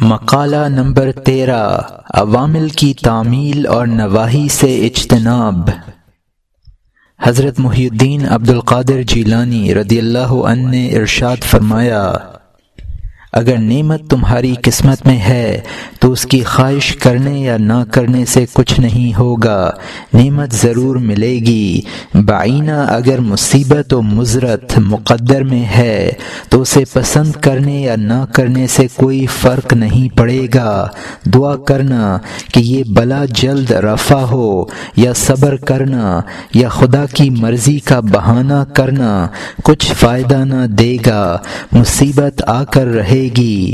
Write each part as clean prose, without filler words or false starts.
مقالہ نمبر 13 عوامل کی تعمیل اور نواہی سے اجتناب۔ حضرت محی الدین عبد القادر جیلانی رضی اللہ عنہ نے ارشاد فرمایا، اگر نعمت تمہاری قسمت میں ہے تو اس کی خواہش کرنے یا نہ کرنے سے کچھ نہیں ہوگا، نعمت ضرور ملے گی۔ بعینہ اگر مصیبت و مضرت مقدر میں ہے تو اسے پسند کرنے یا نہ کرنے سے کوئی فرق نہیں پڑے گا۔ دعا کرنا کہ یہ بلا جلد رفع ہو، یا صبر کرنا یا خدا کی مرضی کا بہانہ کرنا کچھ فائدہ نہ دے گا، مصیبت آ کر رہے گی۔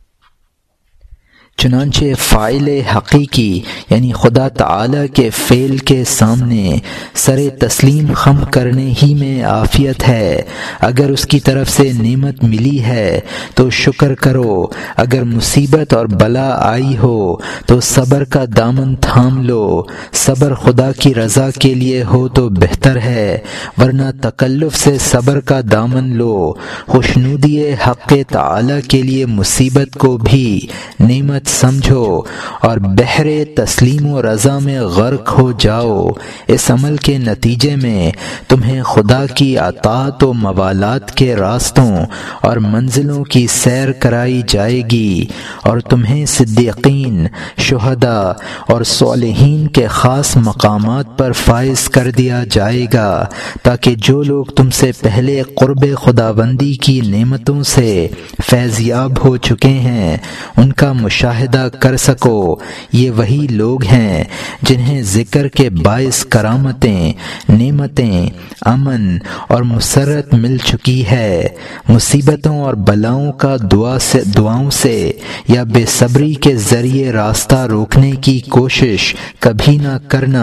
چنانچہ فاعل حقیقی یعنی خدا تعالی کے فعل کے سامنے سر تسلیم خم کرنے ہی میں عافیت ہے۔ اگر اس کی طرف سے نعمت ملی ہے تو شکر کرو، اگر مصیبت اور بلا آئی ہو تو صبر کا دامن تھام لو۔ صبر خدا کی رضا کے لیے ہو تو بہتر ہے، ورنہ تکلف سے صبر کا دامن لو۔ خوشنودی حق تعالی کے لیے مصیبت کو بھی نعمت سمجھو اور بحر تسلیم و رضا میں غرق ہو جاؤ۔ اس عمل کے نتیجے میں تمہیں خدا کی اطاعت و موالات کے راستوں اور منزلوں کی سیر کرائی جائے گی، اور تمہیں صدیقین، شہداء اور صالحین کے خاص مقامات پر فائز کر دیا جائے گا، تاکہ جو لوگ تم سے پہلے قرب خداوندی کی نعمتوں سے فیضیاب ہو چکے ہیں ان کا مشاہدہ کر سکو۔ یہ وہی لوگ ہیں جنہیں ذکر کے باعث کرامتیں، نعمتیں، امن اور مسرت مل چکی ہے۔ مصیبتوں اور بلاؤں کا دعاؤں سے یا بے صبری کے ذریعے راستہ روکنے کی کوشش کبھی نہ کرنا۔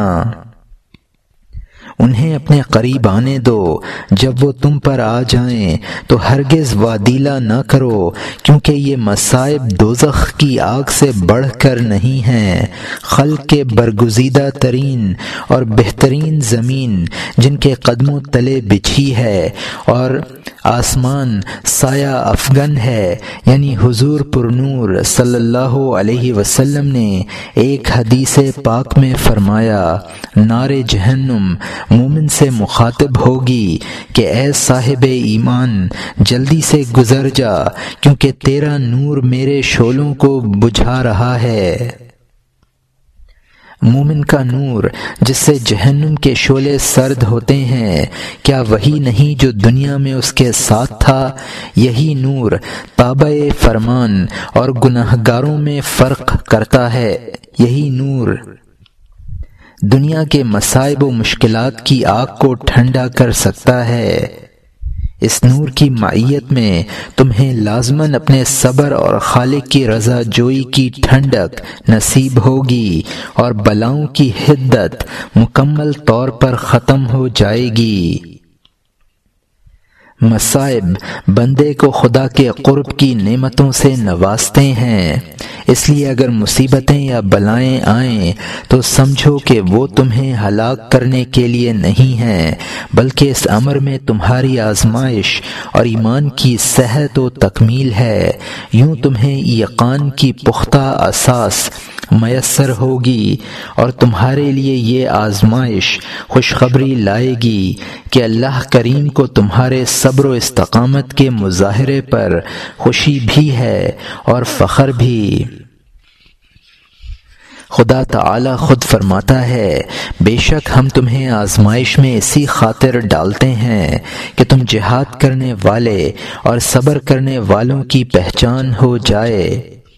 انہیں اپنے قریب آنے دو، جب وہ تم پر آ جائیں تو ہرگز وادیلہ نہ کرو، کیونکہ یہ مصائب دوزخ کی آگ سے بڑھ کر نہیں ہیں۔ خلق کے برگزیدہ ترین اور بہترین زمین جن کے قدموں تلے بچھی ہے اور آسمان سایہ افغن ہے، یعنی حضور پرنور صلی اللہ علیہ وسلم نے ایک حدیث پاک میں فرمایا، نار جہنم مومن سے مخاطب ہوگی کہ اے صاحب ایمان جلدی سے گزر جا، کیونکہ تیرا نور میرے شعلوں کو بجھا رہا ہے۔ مومن کا نور جس سے جہنم کے شعلے سرد ہوتے ہیں، کیا وہی نہیں جو دنیا میں اس کے ساتھ تھا؟ یہی نور تابع فرمان اور گناہگاروں میں فرق کرتا ہے۔ یہی نور دنیا کے مصائب و مشکلات کی آگ کو ٹھنڈا کر سکتا ہے۔ اس نور کی معیت میں تمہیں لازماً اپنے صبر اور خالق کی رضا جوئی کی ٹھنڈک نصیب ہوگی، اور بلاؤں کی حدت مکمل طور پر ختم ہو جائے گی۔ مصائب بندے کو خدا کے قرب کی نعمتوں سے نوازتے ہیں، اس لیے اگر مصیبتیں یا بلائیں آئیں تو سمجھو کہ وہ تمہیں ہلاک کرنے کے لیے نہیں ہیں، بلکہ اس امر میں تمہاری آزمائش اور ایمان کی صحت و تکمیل ہے۔ یوں تمہیں یقین کی پختہ اساس میسر ہوگی، اور تمہارے لیے یہ آزمائش خوشخبری لائے گی کہ اللہ کریم کو تمہارے صبر و استقامت کے مظاہرے پر خوشی بھی ہے اور فخر بھی۔ خدا تعالی خود فرماتا ہے، بے شک ہم تمہیں آزمائش میں اسی خاطر ڈالتے ہیں کہ تم جہاد کرنے والے اور صبر کرنے والوں کی پہچان ہو جائے،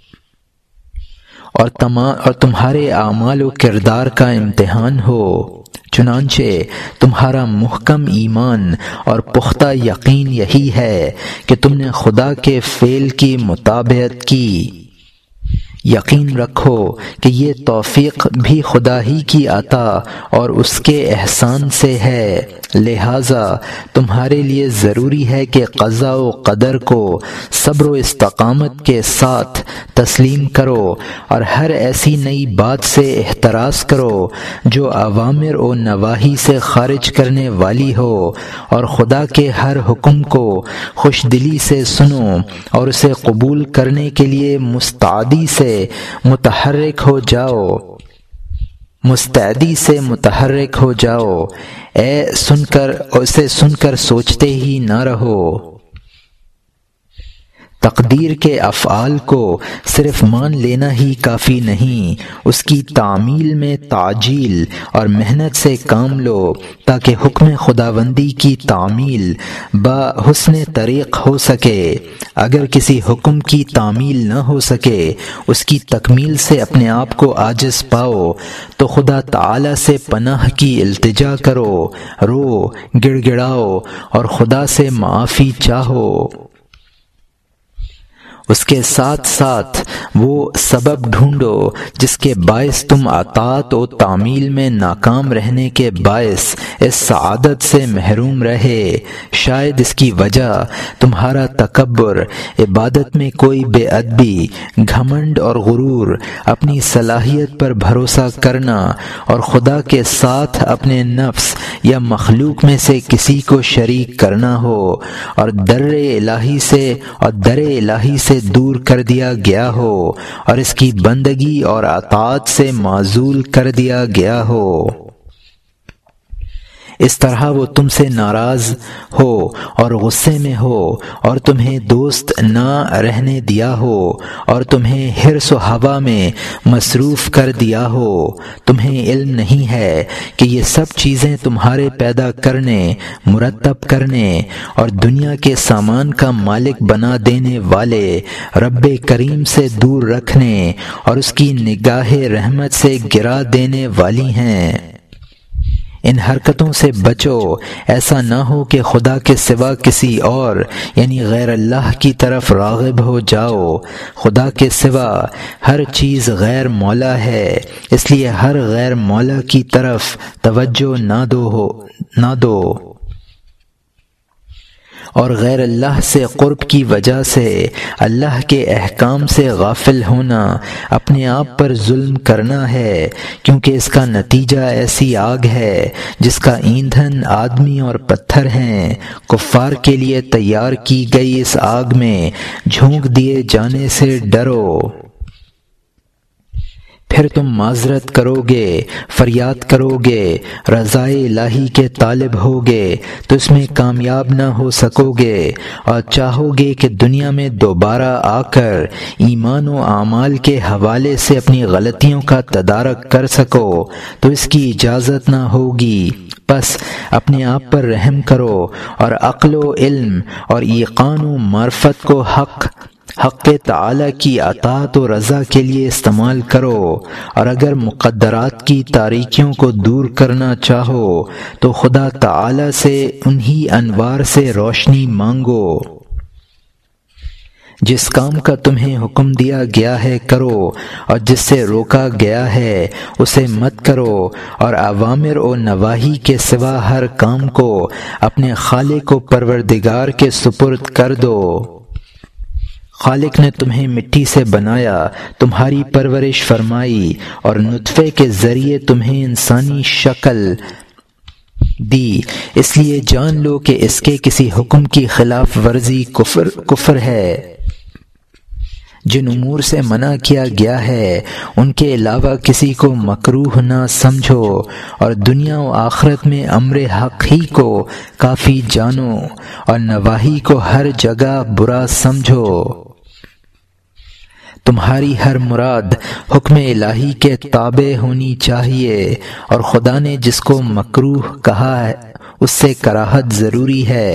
اور تمہارے اعمال و کردار کا امتحان ہو۔ چنانچہ تمہارا محکم ایمان اور پختہ یقین یہی ہے کہ تم نے خدا کے فعل کی مطابقت کی۔ یقین رکھو کہ یہ توفیق بھی خدا ہی کی عطا اور اس کے احسان سے ہے، لہذا تمہارے لیے ضروری ہے کہ قضاء و قدر کو صبر و استقامت کے ساتھ تسلیم کرو اور ہر ایسی نئی بات سے احتراز کرو جو اوامر و نواہی سے خارج کرنے والی ہو، اور خدا کے ہر حکم کو خوش دلی سے سنو اور اسے قبول کرنے کے لیے مستعدی سے متحرک ہو جاؤ، اسے سن کر سوچتے ہی نہ رہو۔ تقدیر کے افعال کو صرف مان لینا ہی کافی نہیں، اس کی تعمیل میں تعجیل اور محنت سے کام لو تاکہ حکم خداوندی کی تعمیل بحسن طریق ہو سکے۔ اگر کسی حکم کی تعمیل نہ ہو سکے، اس کی تکمیل سے اپنے آپ کو عاجز پاؤ تو خدا تعالی سے پناہ کی التجا کرو، رو، گڑ گڑاؤ اور خدا سے معافی چاہو۔ اس کے ساتھ ساتھ وہ سبب ڈھونڈو جس کے باعث تم اطاعت و تعمیل میں ناکام رہنے کے باعث اس سعادت سے محروم رہے۔ شاید اس کی وجہ تمہارا تکبر، عبادت میں کوئی بے ادبی، گھمنڈ اور غرور، اپنی صلاحیت پر بھروسہ کرنا اور خدا کے ساتھ اپنے نفس یا مخلوق میں سے کسی کو شریک کرنا ہو، اور در الہی سے دور کر دیا گیا ہو اور اس کی بندگی اور اطاعت سے معزول کر دیا گیا ہو۔ اس طرح وہ تم سے ناراض ہو اور غصے میں ہو اور تمہیں دوست نہ رہنے دیا ہو اور تمہیں حرص و ہوا میں مصروف کر دیا ہو۔ تمہیں علم نہیں ہے کہ یہ سب چیزیں تمہارے پیدا کرنے، مرتب کرنے اور دنیا کے سامان کا مالک بنا دینے والے رب کریم سے دور رکھنے اور اس کی نگاہ رحمت سے گرا دینے والی ہیں۔ ان حرکتوں سے بچو، ایسا نہ ہو کہ خدا کے سوا کسی اور یعنی غیر اللہ کی طرف راغب ہو جاؤ۔ خدا کے سوا ہر چیز غیر مولا ہے، اس لیے ہر غیر مولا کی طرف توجہ نہ دو اور غیر اللہ سے قرب کی وجہ سے اللہ کے احکام سے غافل ہونا اپنے آپ پر ظلم کرنا ہے، کیونکہ اس کا نتیجہ ایسی آگ ہے جس کا ایندھن آدمی اور پتھر ہیں۔ کفار کے لیے تیار کی گئی اس آگ میں جھونک دیے جانے سے ڈرو۔ پھر تم معذرت کرو گے، فریاد کرو گے، رضائے الہی کے طالب ہوگے تو اس میں کامیاب نہ ہو سکو گے، اور چاہو گے کہ دنیا میں دوبارہ آ کر ایمان و اعمال کے حوالے سے اپنی غلطیوں کا تدارک کر سکو تو اس کی اجازت نہ ہوگی۔ بس اپنے آپ پر رحم کرو اور عقل و علم اور ایقان و معرفت کو حق تعالی کی اطاعت و رضا کے لیے استعمال کرو، اور اگر مقدرات کی تاریکیوں کو دور کرنا چاہو تو خدا تعالی سے انہی انوار سے روشنی مانگو۔ جس کام کا تمہیں حکم دیا گیا ہے کرو، اور جس سے روکا گیا ہے اسے مت کرو، اور اوامر و نواہی کے سوا ہر کام کو اپنے خالق و پروردگار کے سپرد کر دو۔ خالق نے تمہیں مٹی سے بنایا، تمہاری پرورش فرمائی اور نطفے کے ذریعے تمہیں انسانی شکل دی، اس لیے جان لو کہ اس کے کسی حکم کی خلاف ورزی کفر ہے۔ جن امور سے منع کیا گیا ہے ان کے علاوہ کسی کو مکروہ نہ سمجھو، اور دنیا و آخرت میں امر حق ہی کو کافی جانو اور نواہی کو ہر جگہ برا سمجھو۔ تمہاری ہر مراد حکم الہی کے تابع ہونی چاہیے، اور خدا نے جس کو مکروہ کہا ہے اس سے کراہت ضروری ہے۔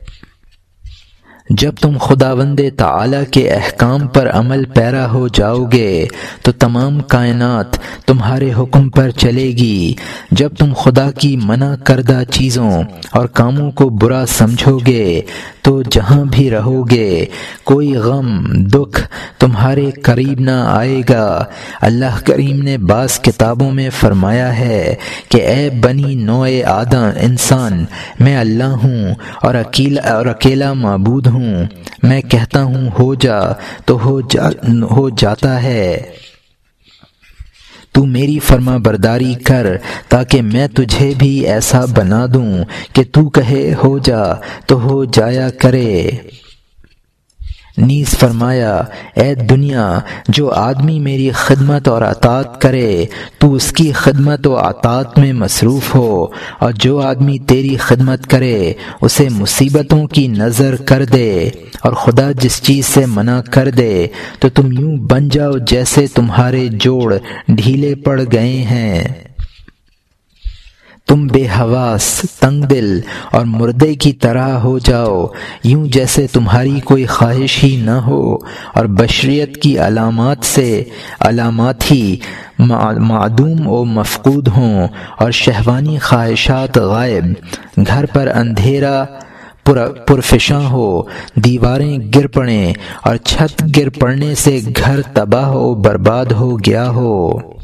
جب تم خداوند تعالی کے احکام پر عمل پیرا ہو جاؤ گے تو تمام کائنات تمہارے حکم پر چلے گی۔ جب تم خدا کی منع کردہ چیزوں اور کاموں کو برا سمجھو گے تو جہاں بھی رہو گے کوئی غم دکھ تمہارے قریب نہ آئے گا۔ اللہ کریم نے بعض کتابوں میں فرمایا ہے کہ اے بنی نوع آدم انسان، میں اللہ ہوں اور اکیلا معبود ہوں، میں کہتا ہوں ہو جا تو ہو جاتا ہے، تو میری فرما برداری کر تاکہ میں تجھے بھی ایسا بنا دوں کہ تو کہے ہو جا تو ہو جایا کرے۔ نیز فرمایا اے دنیا، جو آدمی میری خدمت اور اطاعت کرے تو اس کی خدمت و اطاعت میں مصروف ہو، اور جو آدمی تیری خدمت کرے اسے مصیبتوں کی نظر کر دے، اور خدا جس چیز سے منع کر دے تو تم یوں بن جاؤ جیسے تمہارے جوڑ ڈھیلے پڑ گئے ہیں۔ تم بے حواس، تنگ دل اور مردے کی طرح ہو جاؤ، یوں جیسے تمہاری کوئی خواہش ہی نہ ہو، اور بشریت کی علامات ہی معدوم و مفقود ہوں، اور شہوانی خواہشات غائب، گھر پر اندھیرا پرفشاں ہو، دیواریں گر پڑیں اور چھت گر پڑنے سے گھر تباہ و برباد ہو گیا ہو،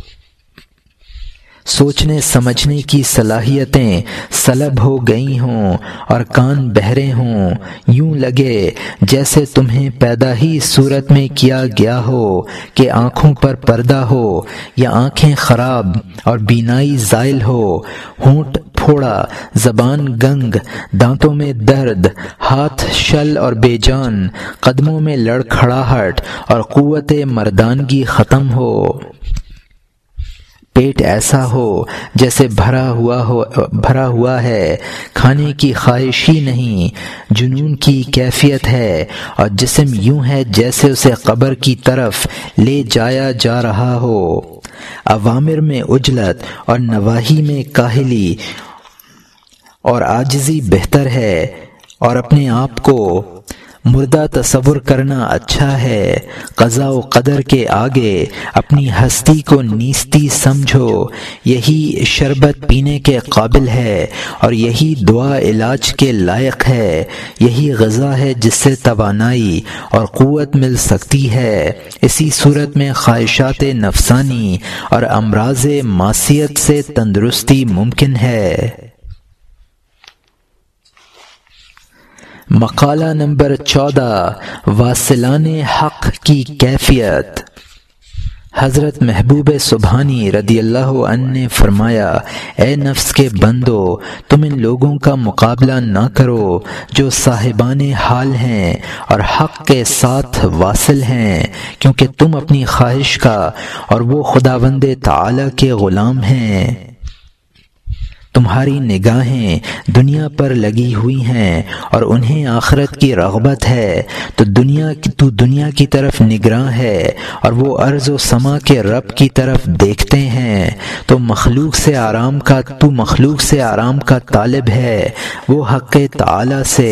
سوچنے سمجھنے کی صلاحیتیں سلب ہو گئی ہوں اور کان بہرے ہوں، یوں لگے جیسے تمہیں پیدا ہی صورت میں کیا گیا ہو کہ آنکھوں پر پردہ ہو، یا آنکھیں خراب اور بینائی زائل ہو، ہونٹ پھوڑا، زبان گنگ، دانتوں میں درد، ہاتھ شل اور بے جان، قدموں میں لڑکھڑاہٹ اور قوت مردانگی ختم ہو، پیٹ ایسا ہو جیسے بھرا ہوا ہے، کھانے کی خواہش ہی نہیں، جنون کی کیفیت ہے، اور جسم یوں ہے جیسے اسے قبر کی طرف لے جایا جا رہا ہو، اوامر میں عجلت اور نواہی میں کاہلی اور عاجزی بہتر ہے، اور اپنے آپ کو مردہ تصور کرنا اچھا ہے، قضاء و قدر کے آگے اپنی ہستی کو نیستی سمجھو، یہی شربت پینے کے قابل ہے اور یہی دعا علاج کے لائق ہے، یہی غذا ہے جس سے توانائی اور قوت مل سکتی ہے، اسی صورت میں خواہشات نفسانی اور امراض معصیت سے تندرستی ممکن ہے۔ مقالہ نمبر 14، واصلان حق کی کیفیت۔ حضرت محبوب سبحانی رضی اللہ عنہ نے فرمایا، اے نفس کے بندو، تم ان لوگوں کا مقابلہ نہ کرو جو صاحبان حال ہیں اور حق کے ساتھ واصل ہیں، کیونکہ تم اپنی خواہش کا اور وہ خداوند تعالی کے غلام ہیں۔ تمہاری نگاہیں دنیا پر لگی ہوئی ہیں اور انہیں آخرت کی رغبت ہے، تو دنیا کی طرف نگراں ہے اور وہ ارض و سما کے رب کی طرف دیکھتے ہیں، تو مخلوق سے آرام کا طالب ہے، وہ حق تعالی سے۔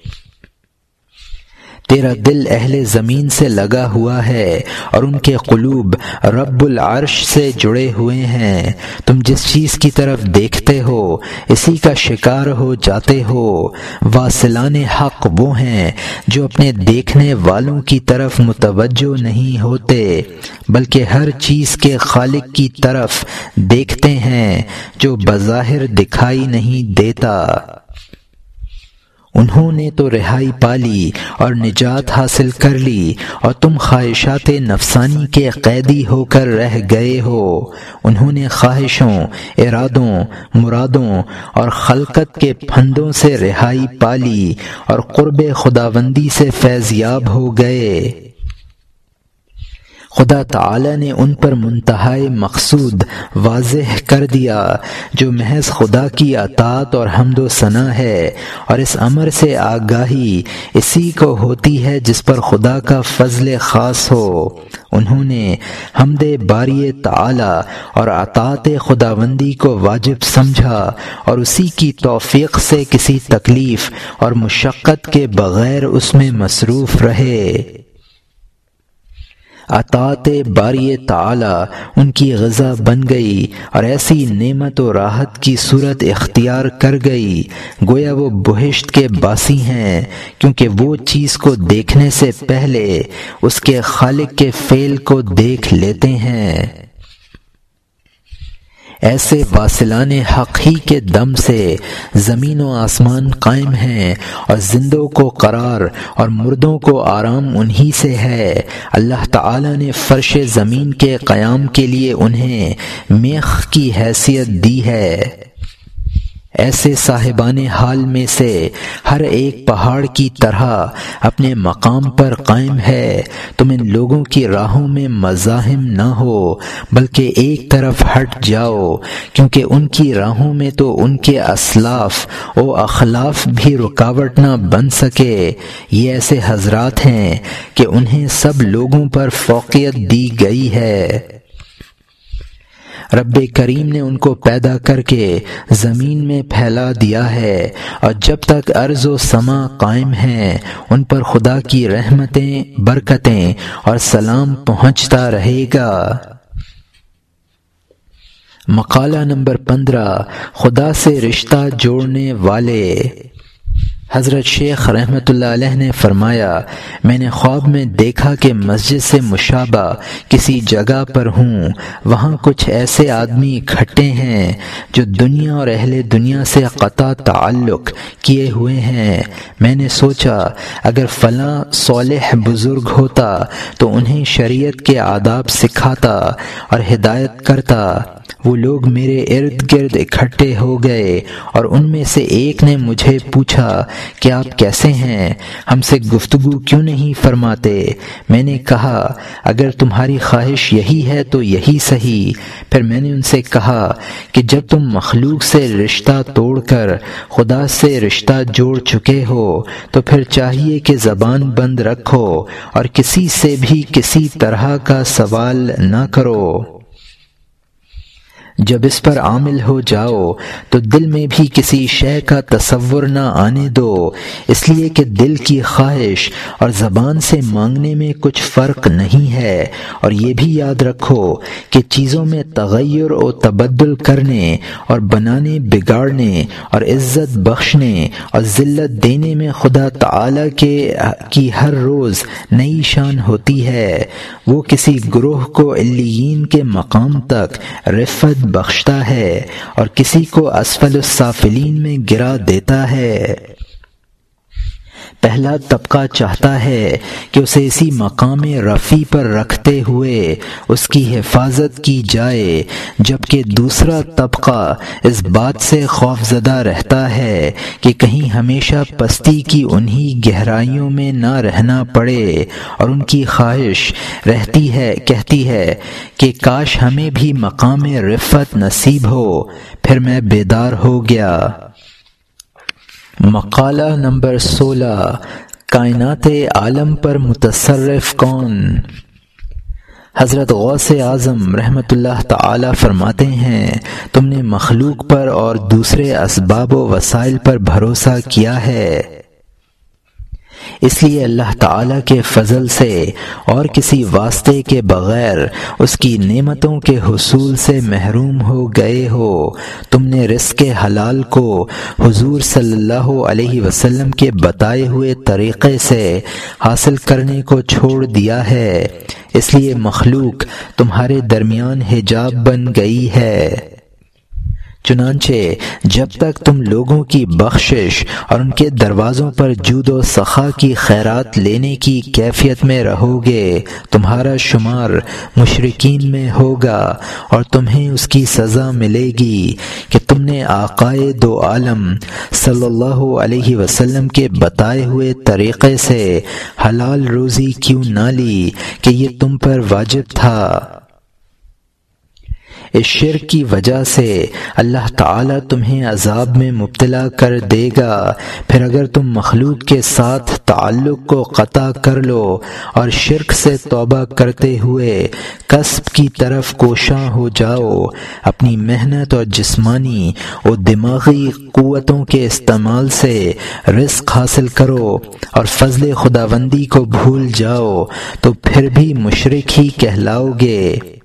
تیرا دل اہل زمین سے لگا ہوا ہے اور ان کے قلوب رب العرش سے جڑے ہوئے ہیں، تم جس چیز کی طرف دیکھتے ہو اسی کا شکار ہو جاتے ہو۔ واصلان حق وہ ہیں جو اپنے دیکھنے والوں کی طرف متوجہ نہیں ہوتے، بلکہ ہر چیز کے خالق کی طرف دیکھتے ہیں جو بظاہر دکھائی نہیں دیتا۔ انہوں نے تو رہائی پالی اور نجات حاصل کر لی، اور تم خواہشات نفسانی کے قیدی ہو کر رہ گئے ہو۔ انہوں نے خواہشوں، ارادوں، مرادوں اور خلقت کے پھندوں سے رہائی پالی اور قرب خداوندی سے فیضیاب ہو گئے۔ خدا تعالی نے ان پر منتہائی مقصود واضح کر دیا جو محض خدا کی اطاعت اور حمد و ثنا ہے، اور اس امر سے آگاہی اسی کو ہوتی ہے جس پر خدا کا فضل خاص ہو۔ انہوں نے حمد باری تعالی اور اطاعت خداوندی کو واجب سمجھا اور اسی کی توفیق سے کسی تکلیف اور مشقت کے بغیر اس میں مصروف رہے۔ اطاعت باری تعالی ان کی غذا بن گئی اور ایسی نعمت و راحت کی صورت اختیار کر گئی گویا وہ بہشت کے باسی ہیں، کیونکہ وہ چیز کو دیکھنے سے پہلے اس کے خالق کے فعل کو دیکھ لیتے ہیں۔ ایسے واصلان حق ہی کے دم سے زمین و آسمان قائم ہیں اور زندوں کو قرار اور مردوں کو آرام انہی سے ہے۔ اللہ تعالی نے فرش زمین کے قیام کے لیے انہیں میخ کی حیثیت دی ہے۔ ایسے صاحبان حال میں سے ہر ایک پہاڑ کی طرح اپنے مقام پر قائم ہے۔ تم ان لوگوں کی راہوں میں مزاحم نہ ہو بلکہ ایک طرف ہٹ جاؤ، کیونکہ ان کی راہوں میں تو ان کے اسلاف و اخلاف بھی رکاوٹ نہ بن سکے۔ یہ ایسے حضرات ہیں کہ انہیں سب لوگوں پر فوقیت دی گئی ہے۔ رب کریم نے ان کو پیدا کر کے زمین میں پھیلا دیا ہے، اور جب تک ارض و سما قائم ہیں ان پر خدا کی رحمتیں، برکتیں اور سلام پہنچتا رہے گا۔ مقالہ نمبر 15، خدا سے رشتہ جوڑنے والے۔ حضرت شیخ رحمۃ اللہ علیہ نے فرمایا، میں نے خواب میں دیکھا کہ مسجد سے مشابہ کسی جگہ پر ہوں، وہاں کچھ ایسے آدمی اکٹھے ہیں جو دنیا اور اہل دنیا سے قطع تعلق کیے ہوئے ہیں۔ میں نے سوچا اگر فلاں صالح بزرگ ہوتا تو انہیں شریعت کے آداب سکھاتا اور ہدایت کرتا۔ وہ لوگ میرے ارد گرد اکٹھے ہو گئے اور ان میں سے ایک نے مجھے پوچھا کہ آپ کیسے ہیں، ہم سے گفتگو کیوں نہیں فرماتے؟ میں نے کہا اگر تمہاری خواہش یہی ہے تو یہی صحیح۔ پھر میں نے ان سے کہا کہ جب تم مخلوق سے رشتہ توڑ کر خدا سے رشتہ جوڑ چکے ہو تو پھر چاہیے کہ زبان بند رکھو اور کسی سے بھی کسی طرح کا سوال نہ کرو۔ جب اس پر عامل ہو جاؤ تو دل میں بھی کسی شے کا تصور نہ آنے دو، اس لیے کہ دل کی خواہش اور زبان سے مانگنے میں کچھ فرق نہیں ہے۔ اور یہ بھی یاد رکھو کہ چیزوں میں تغیر و تبدل کرنے اور بنانے بگاڑنے اور عزت بخشنے اور ذلت دینے میں خدا تعالی کی ہر روز نئی شان ہوتی ہے۔ وہ کسی گروہ کو علیین کے مقام تک رفعت بخشتا ہے اور کسی کو اسفل السافلین میں گرا دیتا ہے۔ پہلا طبقہ چاہتا ہے کہ اسے اسی مقام رفیع پر رکھتے ہوئے اس کی حفاظت کی جائے، جبکہ دوسرا طبقہ اس بات سے خوف زدہ رہتا ہے کہ کہیں ہمیشہ پستی کی انہی گہرائیوں میں نہ رہنا پڑے، اور ان کی خواہش کہتی ہے کہ کاش ہمیں بھی مقام رفعت نصیب ہو۔ پھر میں بیدار ہو گیا۔ مقالہ نمبر 16، کائنات عالم پر متصرف کون؟ حضرت غوث اعظم رحمۃ اللہ تعالی فرماتے ہیں، تم نے مخلوق پر اور دوسرے اسباب و وسائل پر بھروسہ کیا ہے، اس لیے اللہ تعالی کے فضل سے اور کسی واسطے کے بغیر اس کی نعمتوں کے حصول سے محروم ہو گئے ہو۔ تم نے رزق حلال کو حضور صلی اللہ علیہ وسلم کے بتائے ہوئے طریقے سے حاصل کرنے کو چھوڑ دیا ہے، اس لیے مخلوق تمہارے درمیان حجاب بن گئی ہے۔ چنانچہ جب تک تم لوگوں کی بخشش اور ان کے دروازوں پر جود و سخا کی خیرات لینے کی کیفیت میں رہو گے، تمہارا شمار مشرکین میں ہوگا اور تمہیں اس کی سزا ملے گی کہ تم نے آقائے دو عالم صلی اللہ علیہ وسلم کے بتائے ہوئے طریقے سے حلال روزی کیوں نہ لی کہ یہ تم پر واجب تھا۔ اس شرک کی وجہ سے اللہ تعالیٰ تمہیں عذاب میں مبتلا کر دے گا۔ پھر اگر تم مخلوق کے ساتھ تعلق کو قطع کر لو اور شرک سے توبہ کرتے ہوئے کسب کی طرف کوشاں ہو جاؤ، اپنی محنت اور جسمانی اور دماغی قوتوں کے استعمال سے رزق حاصل کرو اور فضل خداوندی کو بھول جاؤ، تو پھر بھی مشرک ہی کہلاؤ گے۔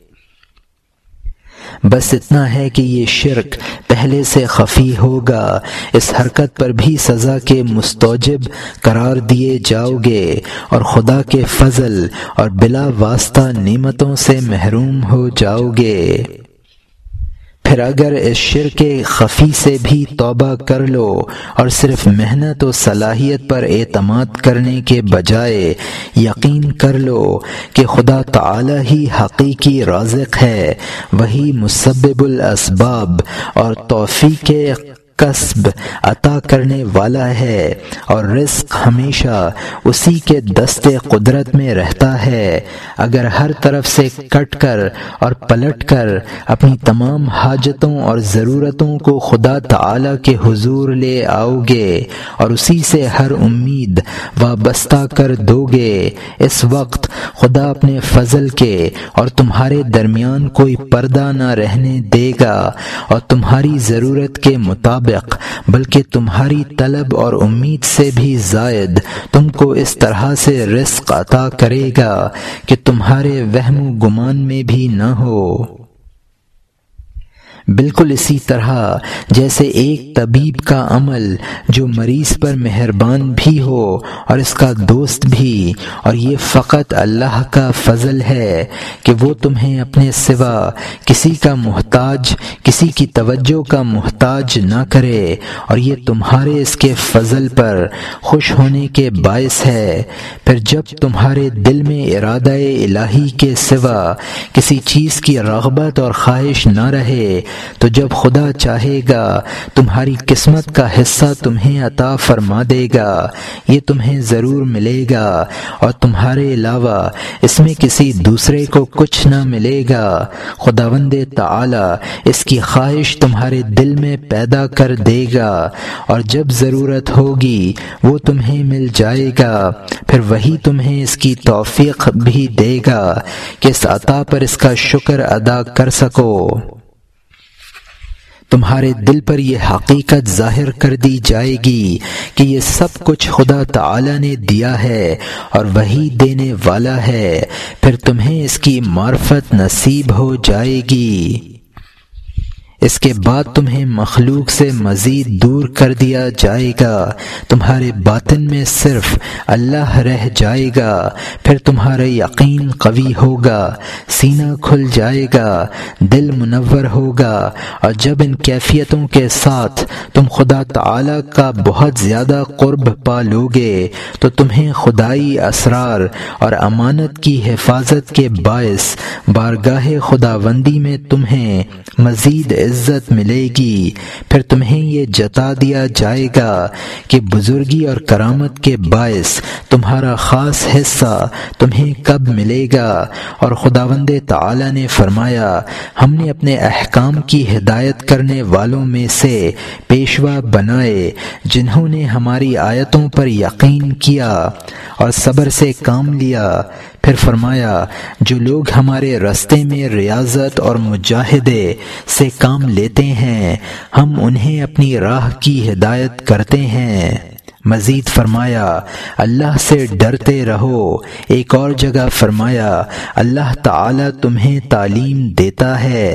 بس اتنا ہے کہ یہ شرک پہلے سے خفی ہوگا، اس حرکت پر بھی سزا کے مستوجب قرار دیے جاؤ گے اور خدا کے فضل اور بلا واسطہ نعمتوں سے محروم ہو جاؤ گے۔ پھر اگر اس شرک خفی سے بھی توبہ کر لو اور صرف محنت و صلاحیت پر اعتماد کرنے کے بجائے یقین کر لو کہ خدا تعالی ہی حقیقی رازق ہے، وہی مسبب الاسباب اور توفیق کسب عطا کرنے والا ہے اور رزق ہمیشہ اسی کے دست قدرت میں رہتا ہے، اگر ہر طرف سے کٹ کر اور پلٹ کر اپنی تمام حاجتوں اور ضرورتوں کو خدا تعالی کے حضور لے آؤ گے اور اسی سے ہر امید وابستہ کر دو گے، اس وقت خدا اپنے فضل کے اور تمہارے درمیان کوئی پردہ نہ رہنے دے گا اور تمہاری ضرورت کے مطابق بلکہ تمہاری طلب اور امید سے بھی زائد تم کو اس طرح سے رزق عطا کرے گا کہ تمہارے وہم و گمان میں بھی نہ ہو۔ بالکل اسی طرح جیسے ایک طبیب کا عمل جو مریض پر مہربان بھی ہو اور اس کا دوست بھی، اور یہ فقط اللہ کا فضل ہے کہ وہ تمہیں اپنے سوا کسی کا محتاج، کسی کی توجہ کا محتاج نہ کرے، اور یہ تمہارے اس کے فضل پر خوش ہونے کے باعث ہے۔ پھر جب تمہارے دل میں ارادہ الہی کے سوا کسی چیز کی رغبت اور خواہش نہ رہے، تو جب خدا چاہے گا تمہاری قسمت کا حصہ تمہیں عطا فرما دے گا، یہ تمہیں ضرور ملے گا اور تمہارے علاوہ اس میں کسی دوسرے کو کچھ نہ ملے گا۔ خداوند تعالی اس کی خواہش تمہارے دل میں پیدا کر دے گا اور جب ضرورت ہوگی وہ تمہیں مل جائے گا، پھر وہی تمہیں اس کی توفیق بھی دے گا کہ اس عطا پر اس کا شکر ادا کر سکو۔ تمہارے دل پر یہ حقیقت ظاہر کر دی جائے گی کہ یہ سب کچھ خدا تعالی نے دیا ہے اور وہی دینے والا ہے، پھر تمہیں اس کی معرفت نصیب ہو جائے گی۔ اس کے بعد تمہیں مخلوق سے مزید دور کر دیا جائے گا، تمہارے باطن میں صرف اللہ رہ جائے گا، پھر تمہارا یقین قوی ہوگا، سینہ کھل جائے گا، دل منور ہوگا، اور جب ان کیفیتوں کے ساتھ تم خدا تعالی کا بہت زیادہ قرب پالو گے تو تمہیں خدائی اسرار اور امانت کی حفاظت کے باعث بارگاہ خداوندی میں تمہیں مزید عزت ملے گی۔ پھر تمہیں یہ جتا دیا جائے گا کہ بزرگی اور کرامت کے باعث تمہارا خاص حصہ تمہیں کب ملے گا، اور خداوند تعالی نے فرمایا، ہم نے اپنے احکام کی ہدایت کرنے والوں میں سے پیشوا بنائے جنہوں نے ہماری آیتوں پر یقین کیا اور صبر سے کام لیا۔ پھر فرمایا، جو لوگ ہمارے راستے میں ریاضت اور مجاہدے سے کام لیتے ہیں ہم انہیں اپنی راہ کی ہدایت کرتے ہیں۔ مزید فرمایا، اللہ سے ڈرتے رہو۔ ایک اور جگہ فرمایا، اللہ تعالی تمہیں تعلیم دیتا ہے۔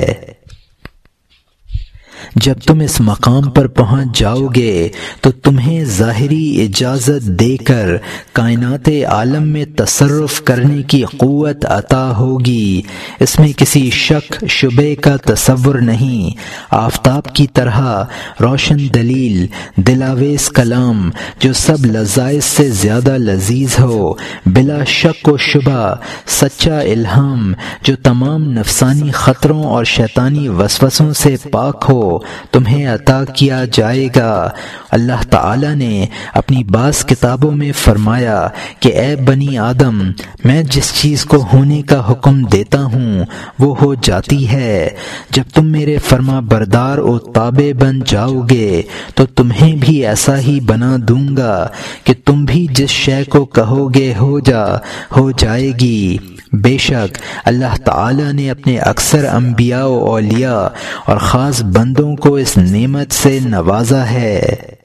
جب تم اس مقام پر پہنچ جاؤ گے تو تمہیں ظاہری اجازت دے کر کائنات عالم میں تصرف کرنے کی قوت عطا ہوگی، اس میں کسی شک شبے کا تصور نہیں۔ آفتاب کی طرح روشن دلیل، دلاویز کلام جو سب لذائذ سے زیادہ لذیذ ہو، بلا شک و شبہ سچا الہام جو تمام نفسانی خطروں اور شیطانی وسوسوں سے پاک ہو، تمہیں عطا کیا جائے گا۔ اللہ تعالی نے اپنی بعض کتابوں میں فرمایا کہ اے بنی آدم، میں جس چیز کو ہونے کا حکم دیتا ہوں وہ ہو جاتی ہے۔ جب تم میرے فرما بردار و تابع بن جاؤ گے تو تمہیں بھی ایسا ہی بنا دوں گا کہ تم بھی جس شے کو کہو گے ہو جائے گی۔ بے شک اللہ تعالی نے اپنے اکثر انبیاء و اولیاء اور خاص بندوں کو اس نعمت سے نوازا ہے۔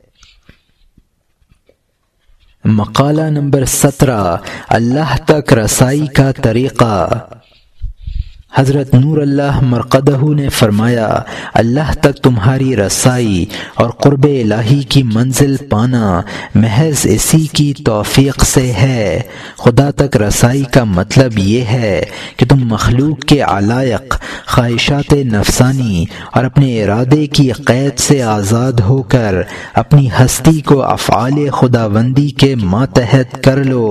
مقالہ نمبر 17، اللہ تک رسائی کا طریقہ۔ حضرت نور اللہ مرقدہ نے فرمایا، اللہ تک تمہاری رسائی اور قرب الہی کی منزل پانا محض اسی کی توفیق سے ہے۔ خدا تک رسائی کا مطلب یہ ہے کہ تم مخلوق کے علائق، خواہشات نفسانی اور اپنے ارادے کی قید سے آزاد ہو کر اپنی ہستی کو افعال خداوندی کے ماتحت کر لو،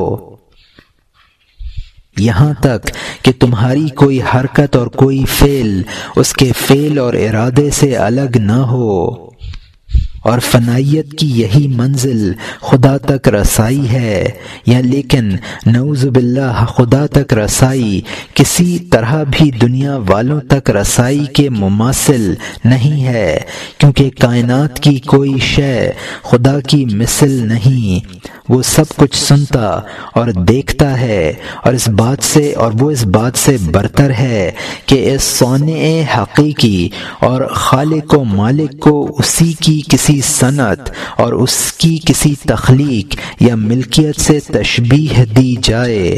یہاں تک کہ تمہاری کوئی حرکت اور کوئی فعل اس کے فعل اور ارادے سے الگ نہ ہو۔ اور فنائیت کی یہی منزل خدا تک رسائی ہے، یا لیکن نعوذ باللہ خدا تک رسائی کسی طرح بھی دنیا والوں تک رسائی کے مماثل نہیں ہے، کیونکہ کائنات کی کوئی شے خدا کی مثل نہیں۔ وہ سب کچھ سنتا اور دیکھتا ہے، اور وہ اس بات سے برتر ہے کہ اس صانع حقیقی اور خالق و مالک کو اسی کی کسی صنعت اور اس کی کسی تخلیق یا ملکیت سے تشبیہ دی جائے۔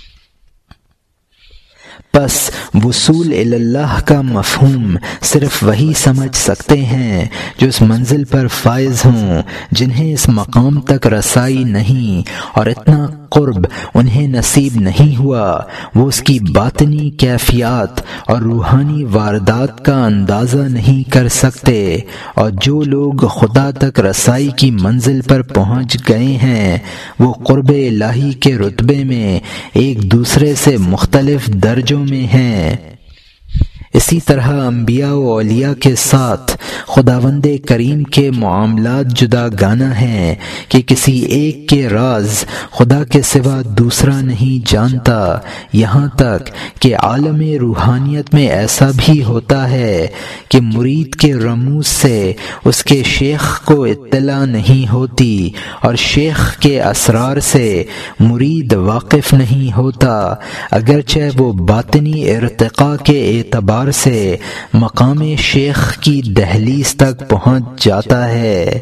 پس وصول اللہ کا مفہوم صرف وہی سمجھ سکتے ہیں جو اس منزل پر فائز ہوں، جنہیں اس مقام تک رسائی نہیں اور اتنا قرب انہیں نصیب نہیں ہوا، وہ اس کی باطنی کیفیات اور روحانی واردات کا اندازہ نہیں کر سکتے۔ اور جو لوگ خدا تک رسائی کی منزل پر پہنچ گئے ہیں وہ قرب الہی کے رتبے میں ایک دوسرے سے مختلف درجوں میں ہیں۔ اسی طرح انبیاء و اولیاء کے ساتھ خداوند کریم کے معاملات جدا گانہ ہیں کہ کسی ایک کے راز خدا کے سوا دوسرا نہیں جانتا، یہاں تک کہ عالم روحانیت میں ایسا بھی ہوتا ہے کہ مرید کے رموز سے اس کے شیخ کو اطلاع نہیں ہوتی، اور شیخ کے اسرار سے مرید واقف نہیں ہوتا، اگرچہ وہ باطنی ارتقاء کے اعتبار سے مقام شیخ کی دہلیز تک پہنچ جاتا ہے۔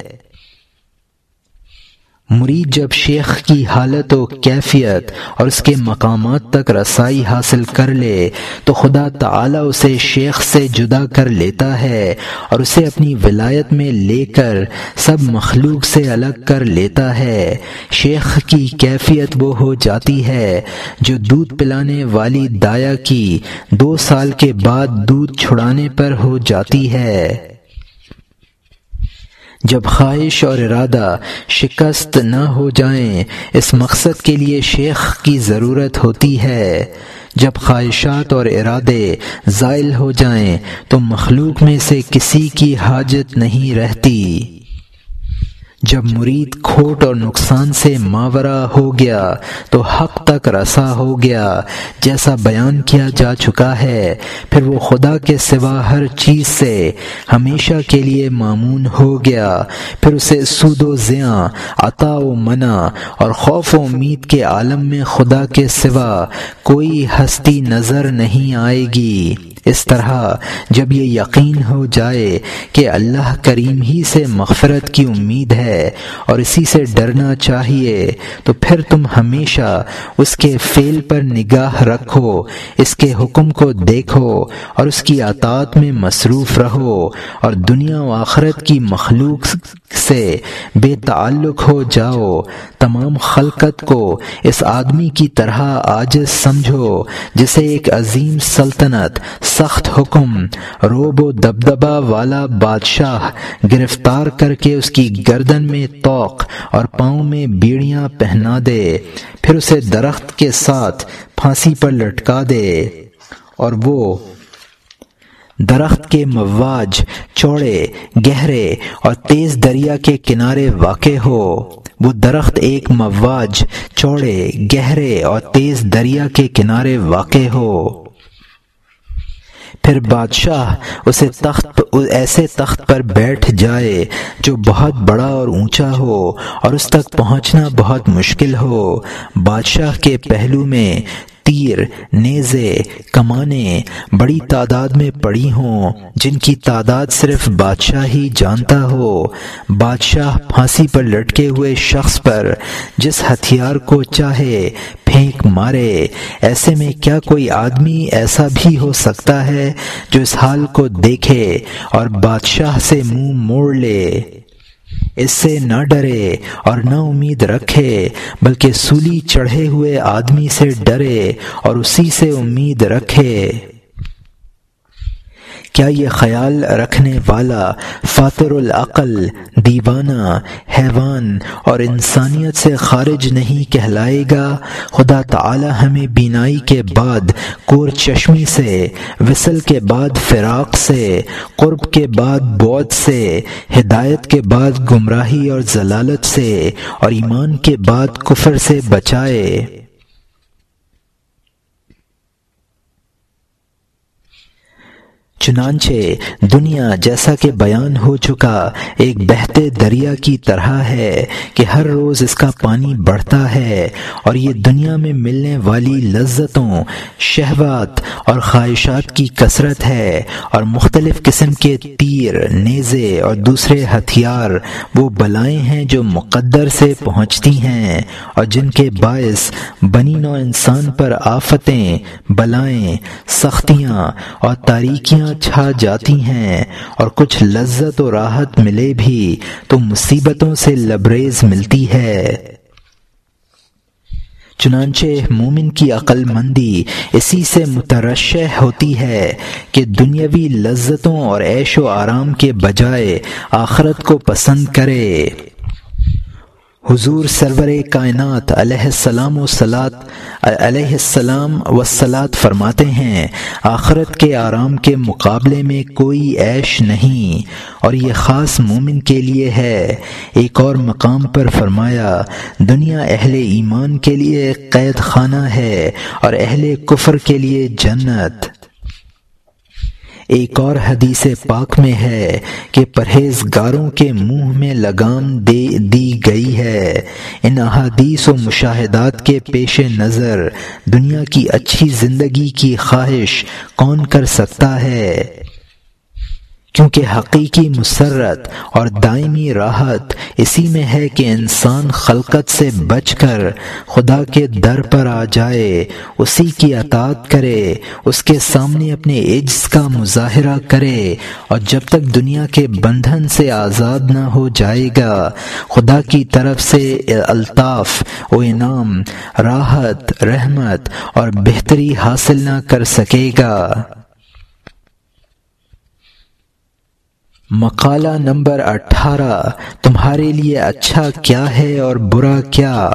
مرید جب شیخ کی حالت و کیفیت اور اس کے مقامات تک رسائی حاصل کر لے تو خدا تعالی اسے شیخ سے جدا کر لیتا ہے اور اسے اپنی ولایت میں لے کر سب مخلوق سے الگ کر لیتا ہے۔ شیخ کی کیفیت وہ ہو جاتی ہے جو دودھ پلانے والی دایا کی 2 سال کے بعد دودھ چھڑانے پر ہو جاتی ہے۔ جب خواہش اور ارادہ شکست نہ ہو جائیں، اس مقصد کے لیے شیخ کی ضرورت ہوتی ہے۔ جب خواہشات اور ارادے زائل ہو جائیں تو مخلوق میں سے کسی کی حاجت نہیں رہتی۔ جب مرید کھوٹ اور نقصان سے ماورا ہو گیا تو حق تک رسا ہو گیا، جیسا بیان کیا جا چکا ہے، پھر وہ خدا کے سوا ہر چیز سے ہمیشہ کے لیے مامون ہو گیا، پھر اسے سود و زیاں، عطا و منع اور خوف و امید کے عالم میں خدا کے سوا کوئی ہستی نظر نہیں آئے گی۔ اس طرح جب یہ یقین ہو جائے کہ اللہ کریم ہی سے مغفرت کی امید ہے اور اسی سے ڈرنا چاہیے، تو پھر تم ہمیشہ اس کے فعل پر نگاہ رکھو، اس کے حکم کو دیکھو اور اس کی اطاعت میں مصروف رہو، اور دنیا و آخرت کی مخلوق سے بے تعلق ہو جاؤ۔ تمام خلقت کو اس آدمی کی طرح عاجز سمجھو جسے ایک عظیم سلطنت، سخت حکم، روب و دبدبہ والا بادشاہ گرفتار کر کے اس کی گردن میں طوق اور پاؤں میں بیڑیاں پہنا دے، پھر اسے درخت کے ساتھ پھانسی پر لٹکا دے، اور وہ درخت کے مواج چوڑے، گہرے اور تیز دریا کے کنارے واقع ہو، وہ درخت ایک مواج چوڑے، گہرے اور تیز دریا کے کنارے واقع ہو، پھر بادشاہ ایسے تخت پر بیٹھ جائے جو بہت بڑا اور اونچا ہو اور اس تک پہنچنا بہت مشکل ہو، بادشاہ کے پہلو میں تیر، نیزے، کمانیں بڑی تعداد میں پڑی ہوں جن کی تعداد صرف بادشاہ ہی جانتا ہو، بادشاہ پھانسی پر لٹکے ہوئے شخص پر جس ہتھیار کو چاہے پھینک مارے، ایسے میں کیا کوئی آدمی ایسا بھی ہو سکتا ہے جو اس حال کو دیکھے اور بادشاہ سے منہ موڑ لے، اس سے نہ ڈرے اور نہ امید رکھے، بلکہ سولی چڑھے ہوئے آدمی سے ڈرے اور اسی سے امید رکھے؟ کیا یہ خیال رکھنے والا فاتر العقل، دیوانہ، حیوان اور انسانیت سے خارج نہیں کہلائے گا؟ خدا تعالی ہمیں بینائی کے بعد کور چشمی سے، وصل کے بعد فراق سے، قرب کے بعد بعد سے، ہدایت کے بعد گمراہی اور ضلالت سے اور ایمان کے بعد کفر سے بچائے۔ چنانچہ دنیا جیسا کہ بیان ہو چکا ایک بہتے دریا کی طرح ہے کہ ہر روز اس کا پانی بڑھتا ہے، اور یہ دنیا میں ملنے والی لذتوں، شہوات اور خواہشات کی کثرت ہے، اور مختلف قسم کے تیر، نیزے اور دوسرے ہتھیار وہ بلائیں ہیں جو مقدر سے پہنچتی ہیں اور جن کے باعث بنی نوع انسان پر آفتیں، بلائیں، سختیاں اور تاریکیاں چھا جاتی ہیں، اور کچھ لذت و راحت ملے بھی تو مصیبتوں سے لبریز ملتی ہے۔ چنانچہ مومن کی عقل مندی اسی سے مترشح ہوتی ہے کہ دنیاوی لذتوں اور عیش و آرام کے بجائے آخرت کو پسند کرے۔ حضور سرور کائنات علیہ السلام والصلاۃ فرماتے ہیں، آخرت کے آرام کے مقابلے میں کوئی عیش نہیں، اور یہ خاص مومن کے لیے ہے۔ ایک اور مقام پر فرمایا، دنیا اہل ایمان کے لیے قید خانہ ہے اور اہل کفر کے لیے جنت۔ ایک اور حدیث پاک میں ہے کہ پرہیزگاروں کے منہ میں لگام دی گئی ہے۔ ان احادیث و مشاہدات کے پیش نظر دنیا کی اچھی زندگی کی خواہش کون کر سکتا ہے؟ کیونکہ حقیقی مسرت اور دائمی راحت اسی میں ہے کہ انسان خلقت سے بچ کر خدا کے در پر آ جائے، اسی کی اطاعت کرے، اس کے سامنے اپنے عجز کا مظاہرہ کرے، اور جب تک دنیا کے بندھن سے آزاد نہ ہو جائے گا خدا کی طرف سے الطاف و انعام، راحت، رحمت اور بہتری حاصل نہ کر سکے گا۔ مقالہ نمبر 18، تمہارے لیے اچھا کیا ہے اور برا کیا؟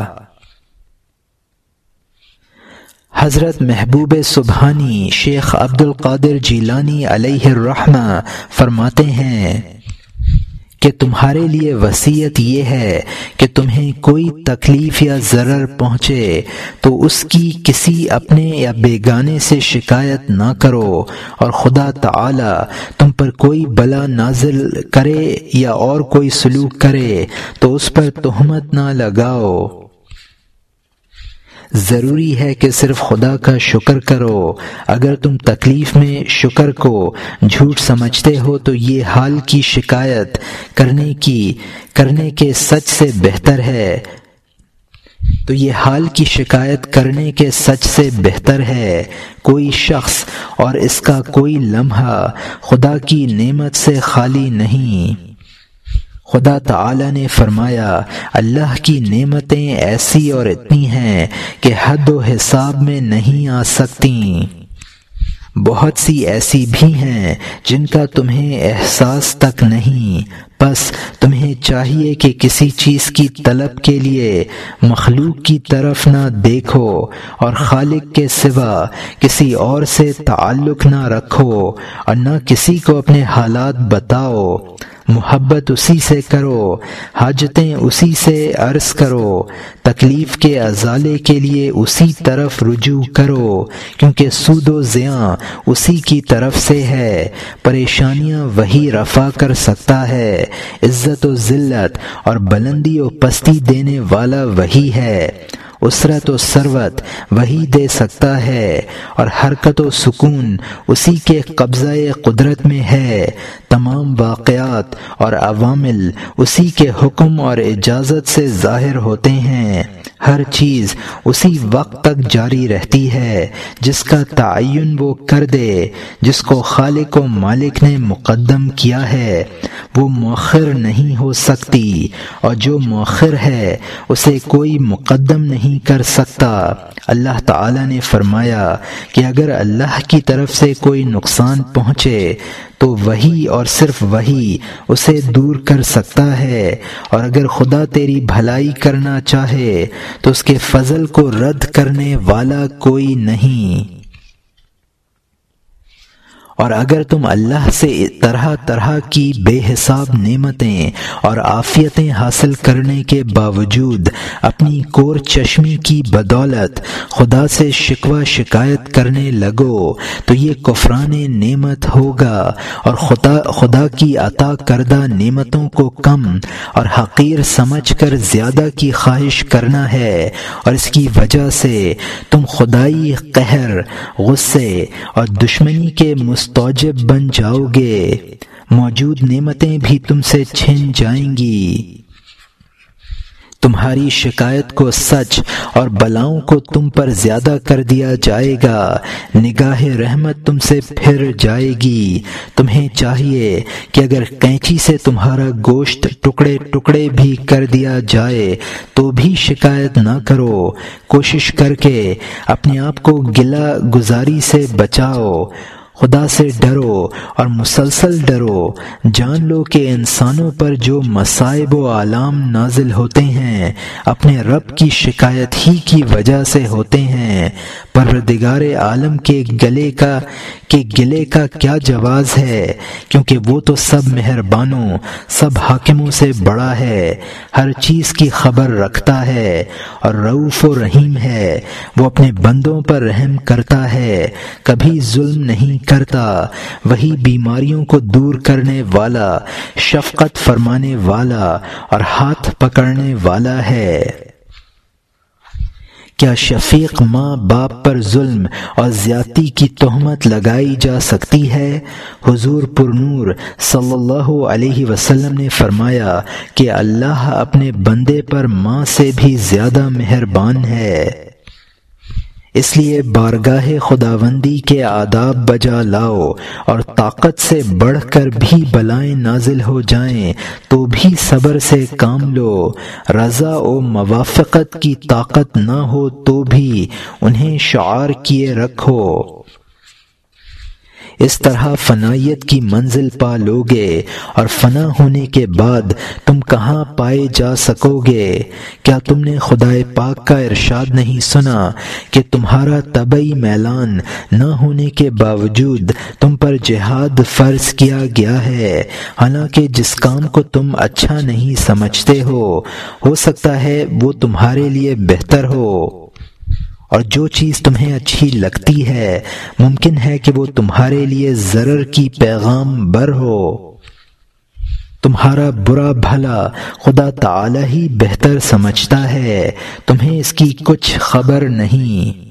حضرت محبوب سبحانی شیخ عبد القادر جیلانی علیہ الرحمہ فرماتے ہیں کہ تمہارے لیے وصیت یہ ہے کہ تمہیں کوئی تکلیف یا ضرر پہنچے تو اس کی کسی اپنے یا بیگانے سے شکایت نہ کرو، اور خدا تعالی تم پر کوئی بلا نازل کرے یا اور کوئی سلوک کرے تو اس پر تہمت نہ لگاؤ۔ ضروری ہے کہ صرف خدا کا شکر کرو۔ اگر تم تکلیف میں شکر کو جھوٹ سمجھتے ہو تو یہ حال کی شکایت کرنے کے سچ سے بہتر ہے، کوئی شخص اور اس کا کوئی لمحہ خدا کی نعمت سے خالی نہیں۔ خدا تعالی نے فرمایا، اللہ کی نعمتیں ایسی اور اتنی ہیں کہ حد و حساب میں نہیں آ سکتیں۔ بہت سی ایسی بھی ہیں جن کا تمہیں احساس تک نہیں، بس تمہیں چاہیے کہ کسی چیز کی طلب کے لیے مخلوق کی طرف نہ دیکھو اور خالق کے سوا کسی اور سے تعلق نہ رکھو اور نہ کسی کو اپنے حالات بتاؤ۔ محبت اسی سے کرو، حاجتیں اسی سے عرض کرو، تکلیف کے ازالے کے لیے اسی طرف رجوع کرو، کیونکہ سود و زیاں اسی کی طرف سے ہے، پریشانیاں وہی رفع کر سکتا ہے، عزت و ذلت اور بلندی و پستی دینے والا وہی ہے، اسرت و ثروت وہی دے سکتا ہے اور حرکت و سکون اسی کے قبضہ قدرت میں ہے، تمام واقعات اور عوامل اسی کے حکم اور اجازت سے ظاہر ہوتے ہیں، ہر چیز اسی وقت تک جاری رہتی ہے جس کا تعین وہ کر دے، جس کو خالق و مالک نے مقدم کیا ہے وہ مؤخر نہیں ہو سکتی، اور جو مؤخر ہے اسے کوئی مقدم نہیں کر سکتا۔ اللہ تعالی نے فرمایا کہ اگر اللہ کی طرف سے کوئی نقصان پہنچے تو وہی اور صرف وہی اسے دور کر سکتا ہے، اور اگر خدا تیری بھلائی کرنا چاہے تو اس کے فضل کو رد کرنے والا کوئی نہیں۔ اور اگر تم اللہ سے طرح طرح کی بے حساب نعمتیں اور عافیتیں حاصل کرنے کے باوجود اپنی کور چشمی کی بدولت خدا سے شکوہ شکایت کرنے لگو تو یہ کفران نعمت ہوگا، اور خدا کی عطا کردہ نعمتوں کو کم اور حقیر سمجھ کر زیادہ کی خواہش کرنا ہے، اور اس کی وجہ سے تم خدائی قہر، غصے اور دشمنی کے مستوجب بن جاؤ گے، موجود نعمتیں بھی تم سے چھن جائیں گی، تمہاری شکایت کو سچ اور بلاؤں کو تم پر زیادہ کر دیا جائے گا، نگاہ رحمت تم سے پھر جائے گی۔ تمہیں چاہیے کہ اگر قینچی سے تمہارا گوشت ٹکڑے ٹکڑے بھی کر دیا جائے تو بھی شکایت نہ کرو، کوشش کر کے اپنے آپ کو گلہ گزاری سے بچاؤ، خدا سے ڈرو اور مسلسل ڈرو، جان لو کہ انسانوں پر جو مصائب و آلام نازل ہوتے ہیں اپنے رب کی شکایت ہی کی وجہ سے ہوتے ہیں۔ پروردگار عالم کے گلے کا کیا جواز ہے، کیونکہ وہ تو سب مہربانوں سب حاکموں سے بڑا ہے، ہر چیز کی خبر رکھتا ہے اور رؤوف و رحیم ہے، وہ اپنے بندوں پر رحم کرتا ہے، کبھی ظلم نہیں کرتا، وہی بیماریوں کو دور کرنے والا، شفقت فرمانے والا اور ہاتھ پکڑنے والا ہے۔ کیا شفیق ماں باپ پر ظلم اور زیادتی کی تہمت لگائی جا سکتی ہے؟ حضور پرنور صلی اللہ علیہ وسلم نے فرمایا کہ اللہ اپنے بندے پر ماں سے بھی زیادہ مہربان ہے، اس لیے بارگاہ خداوندی کے آداب بجا لاؤ، اور طاقت سے بڑھ کر بھی بلائیں نازل ہو جائیں تو بھی صبر سے کام لو، رضا و موافقت کی طاقت نہ ہو تو بھی انہیں شعار کیے رکھو، اس طرح فنائیت کی منزل پا لوگے، اور فنا ہونے کے بعد تم کہاں پائے جا سکو گے؟ کیا تم نے خدائے پاک کا ارشاد نہیں سنا کہ تمہارا طبعی میلان نہ ہونے کے باوجود تم پر جہاد فرض کیا گیا ہے، حالانکہ جس کام کو تم اچھا نہیں سمجھتے ہو سکتا ہے وہ تمہارے لیے بہتر ہو، اور جو چیز تمہیں اچھی لگتی ہے ممکن ہے کہ وہ تمہارے لیے ضرر کی پیغام بر ہو، تمہارا برا بھلا خدا تعالی ہی بہتر سمجھتا ہے، تمہیں اس کی کچھ خبر نہیں۔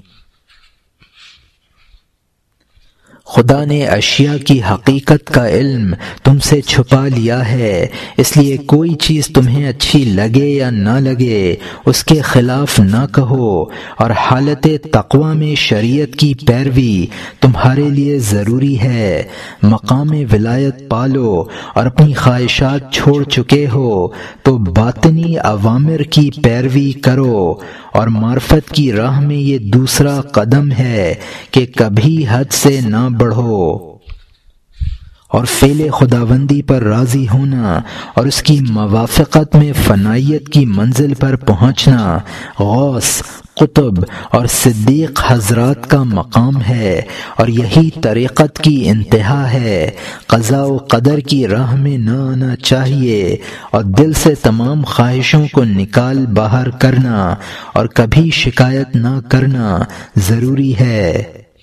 خدا نے اشیاء کی حقیقت کا علم تم سے چھپا لیا ہے، اس لیے کوئی چیز تمہیں اچھی لگے یا نہ لگے اس کے خلاف نہ کہو، اور حالت تقوی میں شریعت کی پیروی تمہارے لیے ضروری ہے۔ مقام ولایت پالو اور اپنی خواہشات چھوڑ چکے ہو تو باطنی اوامر کی پیروی کرو، اور معرفت کی راہ میں یہ دوسرا قدم ہے کہ کبھی حد سے نہ بڑھو، اور فعل خداوندی پر راضی ہونا اور اس کی موافقت میں فنائیت کی منزل پر پہنچنا غوث، قطب اور صدیق حضرات کا مقام ہے، اور یہی طریقت کی انتہا ہے۔ قضاء و قدر کی راہ میں نہ آنا چاہیے، اور دل سے تمام خواہشوں کو نکال باہر کرنا اور کبھی شکایت نہ کرنا ضروری ہے۔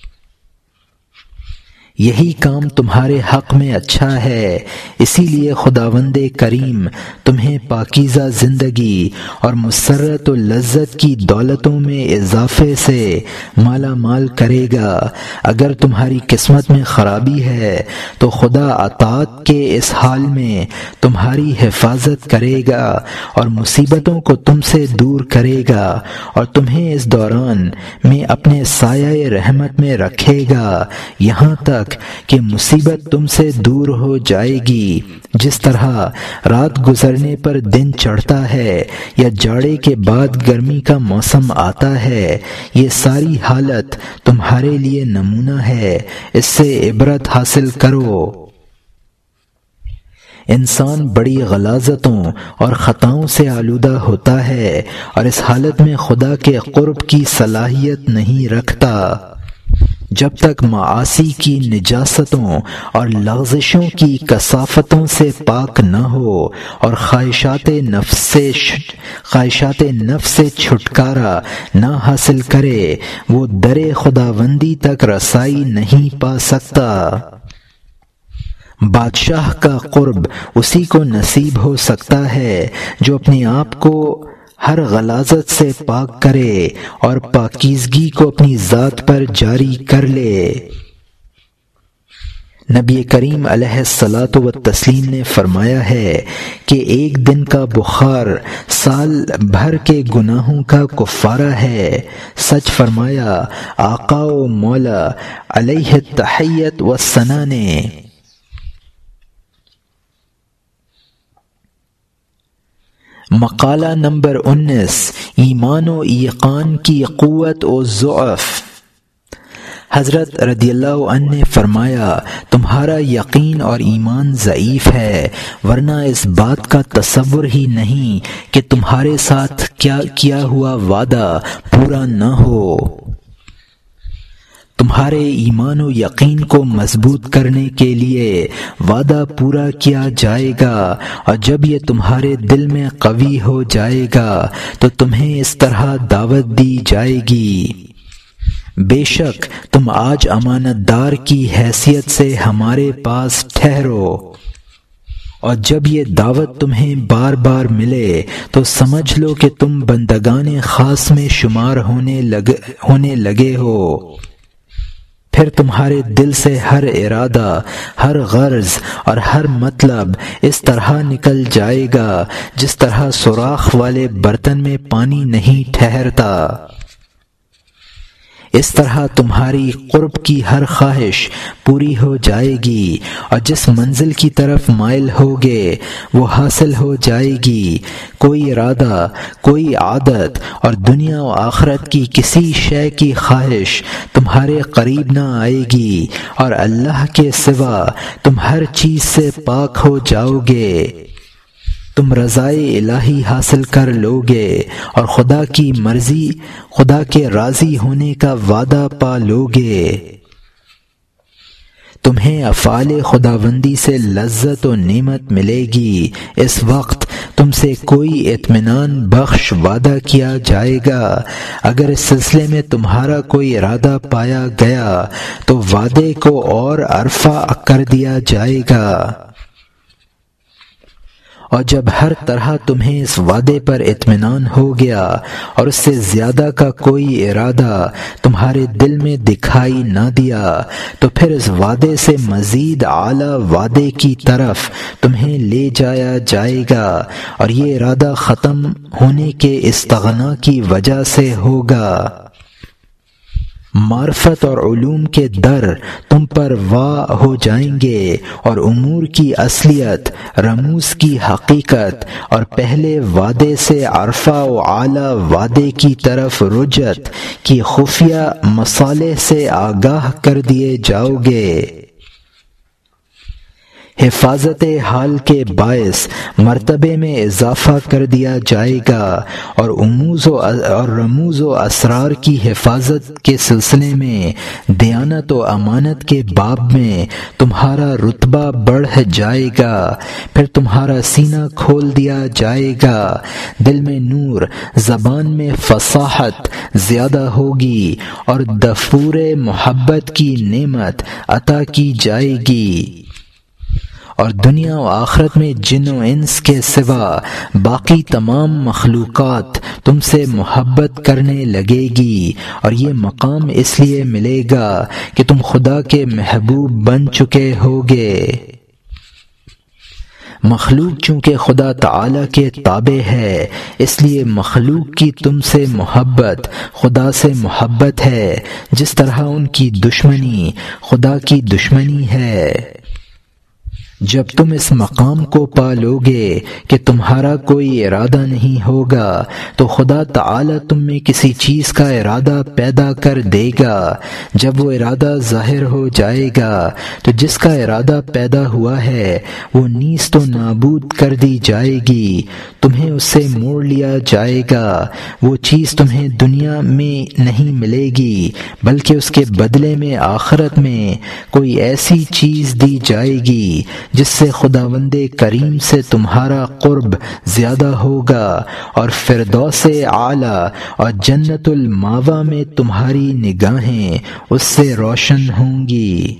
یہی کام تمہارے حق میں اچھا ہے، اسی لیے خداوند کریم تمہیں پاکیزہ زندگی اور مسرت و لذت کی دولتوں میں اضافے سے مالا مال کرے گا۔ اگر تمہاری قسمت میں خرابی ہے تو خدا اطاعت کے اس حال میں تمہاری حفاظت کرے گا اور مصیبتوں کو تم سے دور کرے گا، اور تمہیں اس دوران میں اپنے سایہ رحمت میں رکھے گا، یہاں تک کہ مصیبت تم سے دور ہو جائے گی۔ جس طرح رات گزرنے پر دن چڑھتا ہے یا جاڑے کے بعد گرمی کا موسم آتا ہے، یہ ساری حالت تمہارے لیے نمونہ ہے، اس سے عبرت حاصل کرو۔ انسان بڑی غلاظتوں اور خطاؤں سے آلودہ ہوتا ہے اور اس حالت میں خدا کے قرب کی صلاحیت نہیں رکھتا۔ جب تک معاصی کی نجاستوں اور لغزشوں کی کثافتوں سے پاک نہ ہو اور خواہشات نفس سے چھٹکارا نہ حاصل کرے، وہ در خداوندی تک رسائی نہیں پا سکتا۔ بادشاہ کا قرب اسی کو نصیب ہو سکتا ہے جو اپنے آپ کو ہر غلاظت سے پاک کرے اور پاکیزگی کو اپنی ذات پر جاری کر لے۔ نبی کریم علیہ الصلاۃ والتسلیم نے فرمایا ہے کہ ایک دن کا بخار سال بھر کے گناہوں کا کفارہ ہے۔ سچ فرمایا آقا و مولا علیہ التحیت والثنا نے۔ مقالہ نمبر 19، ایمان و ایقان کی قوت و ضعف۔ حضرت رضی اللہ عنہ نے فرمایا تمہارا یقین اور ایمان ضعیف ہے، ورنہ اس بات کا تصور ہی نہیں کہ تمہارے ساتھ کیا ہوا وعدہ پورا نہ ہو۔ تمہارے ایمان و یقین کو مضبوط کرنے کے لیے وعدہ پورا کیا جائے گا، اور جب یہ تمہارے دل میں قوی ہو جائے گا تو تمہیں اس طرح دعوت دی جائے گی، بے شک تم آج امانت دار کی حیثیت سے ہمارے پاس ٹھہرو، اور جب یہ دعوت تمہیں بار بار ملے تو سمجھ لو کہ تم بندگان خاص میں شمار ہونے لگے ہو۔ پھر تمہارے دل سے ہر ارادہ، ہر غرض اور ہر مطلب اس طرح نکل جائے گا جس طرح سوراخ والے برتن میں پانی نہیں ٹھہرتا۔ اس طرح تمہاری قرب کی ہر خواہش پوری ہو جائے گی، اور جس منزل کی طرف مائل ہوگے وہ حاصل ہو جائے گی۔ کوئی ارادہ، کوئی عادت اور دنیا و آخرت کی کسی شے کی خواہش تمہارے قریب نہ آئے گی، اور اللہ کے سوا تم ہر چیز سے پاک ہو جاؤ گے۔ تم رضائے الہی حاصل کر لو گے اور خدا کی مرضی، خدا کے راضی ہونے کا وعدہ پا لو گے۔ تمہیں افعال خداوندی سے لذت و نعمت ملے گی۔ اس وقت تم سے کوئی اطمینان بخش وعدہ کیا جائے گا۔ اگر اس سلسلے میں تمہارا کوئی ارادہ پایا گیا تو وعدے کو اور ارفع کر دیا جائے گا، اور جب ہر طرح تمہیں اس وعدے پر اطمینان ہو گیا اور اس سے زیادہ کا کوئی ارادہ تمہارے دل میں دکھائی نہ دیا، تو پھر اس وعدے سے مزید اعلیٰ وعدے کی طرف تمہیں لے جایا جائے گا، اور یہ ارادہ ختم ہونے کے استغنا کی وجہ سے ہوگا۔ معرفت اور علوم کے در تم پر واہ ہو جائیں گے، اور امور کی اصلیت، رموز کی حقیقت اور پہلے وعدے سے عرفہ و اعلیٰ وعدے کی طرف رجعت کی خفیہ مصالح سے آگاہ کر دیے جاؤ گے۔ حفاظت حال کے باعث مرتبے میں اضافہ کر دیا جائے گا، اور رموز و اسرار کی حفاظت کے سلسلے میں دیانت و امانت کے باب میں تمہارا رتبہ بڑھ جائے گا۔ پھر تمہارا سینہ کھول دیا جائے گا، دل میں نور، زبان میں فصاحت زیادہ ہوگی، اور دفور محبت کی نعمت عطا کی جائے گی، اور دنیا و آخرت میں جن و انس کے سوا باقی تمام مخلوقات تم سے محبت کرنے لگے گی، اور یہ مقام اس لیے ملے گا کہ تم خدا کے محبوب بن چکے ہوگے۔ مخلوق چونکہ خدا تعالی کے تابع ہے، اس لیے مخلوق کی تم سے محبت خدا سے محبت ہے، جس طرح ان کی دشمنی خدا کی دشمنی ہے۔ جب تم اس مقام کو پا لو گے کہ تمہارا کوئی ارادہ نہیں ہوگا، تو خدا تعالی تم میں کسی چیز کا ارادہ پیدا کر دے گا۔ جب وہ ارادہ ظاہر ہو جائے گا تو جس کا ارادہ پیدا ہوا ہے وہ نیست و نابود کر دی جائے گی، تمہیں اس سے موڑ لیا جائے گا۔ وہ چیز تمہیں دنیا میں نہیں ملے گی، بلکہ اس کے بدلے میں آخرت میں کوئی ایسی چیز دی جائے گی جس سے خداوند کریم سے تمہارا قرب زیادہ ہوگا، اور فردوس اعلیٰ اور جنت الماوا میں تمہاری نگاہیں اس سے روشن ہوں گی۔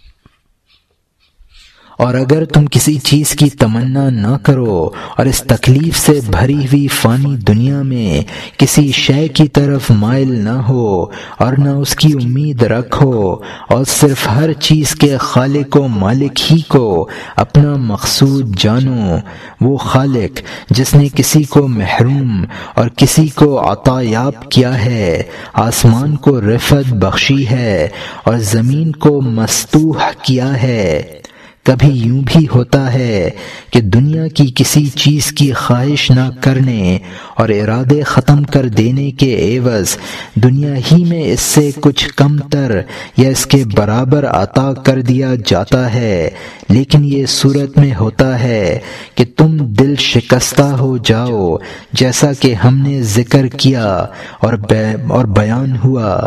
اور اگر تم کسی چیز کی تمنا نہ کرو اور اس تکلیف سے بھری ہوئی فانی دنیا میں کسی شے کی طرف مائل نہ ہو اور نہ اس کی امید رکھو، اور صرف ہر چیز کے خالق و مالک ہی کو اپنا مقصود جانو، وہ خالق جس نے کسی کو محروم اور کسی کو عطا یاب کیا ہے، آسمان کو رفعت بخشی ہے اور زمین کو مسطوح کیا ہے۔ کبھی یوں بھی ہوتا ہے کہ دنیا کی کسی چیز کی خواہش نہ کرنے اور ارادے ختم کر دینے کے عوض دنیا ہی میں اس سے کچھ کم تر یا اس کے برابر عطا کر دیا جاتا ہے، لیکن یہ صورت میں ہوتا ہے کہ تم دل شکستہ ہو جاؤ، جیسا کہ ہم نے ذکر کیا اور بیان ہوا۔